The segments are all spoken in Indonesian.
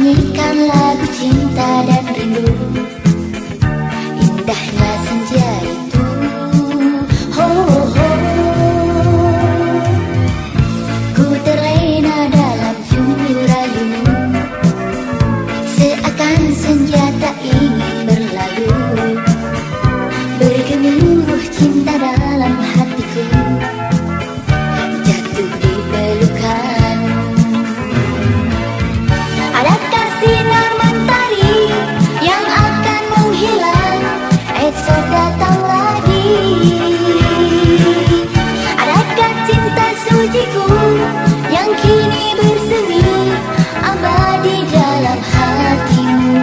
nyanyikan lagu cinta dan rindu. Indahnya senja itu, ho, ho. Ku terlena dalam cumbu rayumu, seakan senja tak ingin berlalu. Bergemuruh cinta dalam hatiku, jatuh di pelukanmu. Adakah sinar mentari yang akan menghilang esok datang lagi? Adakah cinta suciku yang kini bersemi abadi dalam hatimu?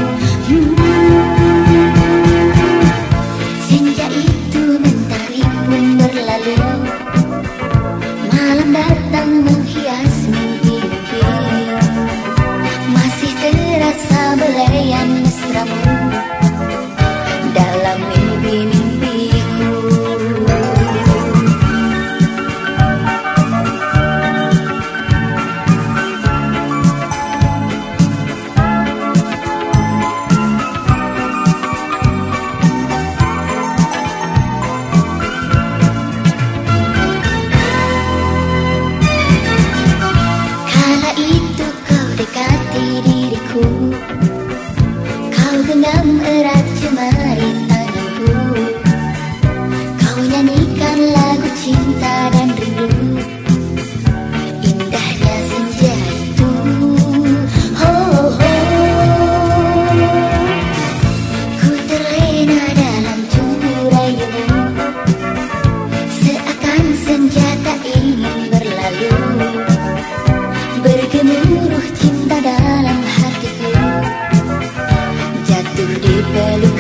Senja itu mentari pun berlalu, malam datang menghias mimpi-mimpi. Masih terasa belayan mesramu dalam mimpi-mimpiku. Kala itu kau dekati diriku, kau genggam erat jemari tanganku, kau nyanyikan lagu cinta dan rindu. Indahnya senja itu, ho, ho. Ku terlena dalam cumbu rayumu, seakan senja tak ingin berlalu. Bergemuruh cinta dalam hatiku, jatuh di peluk.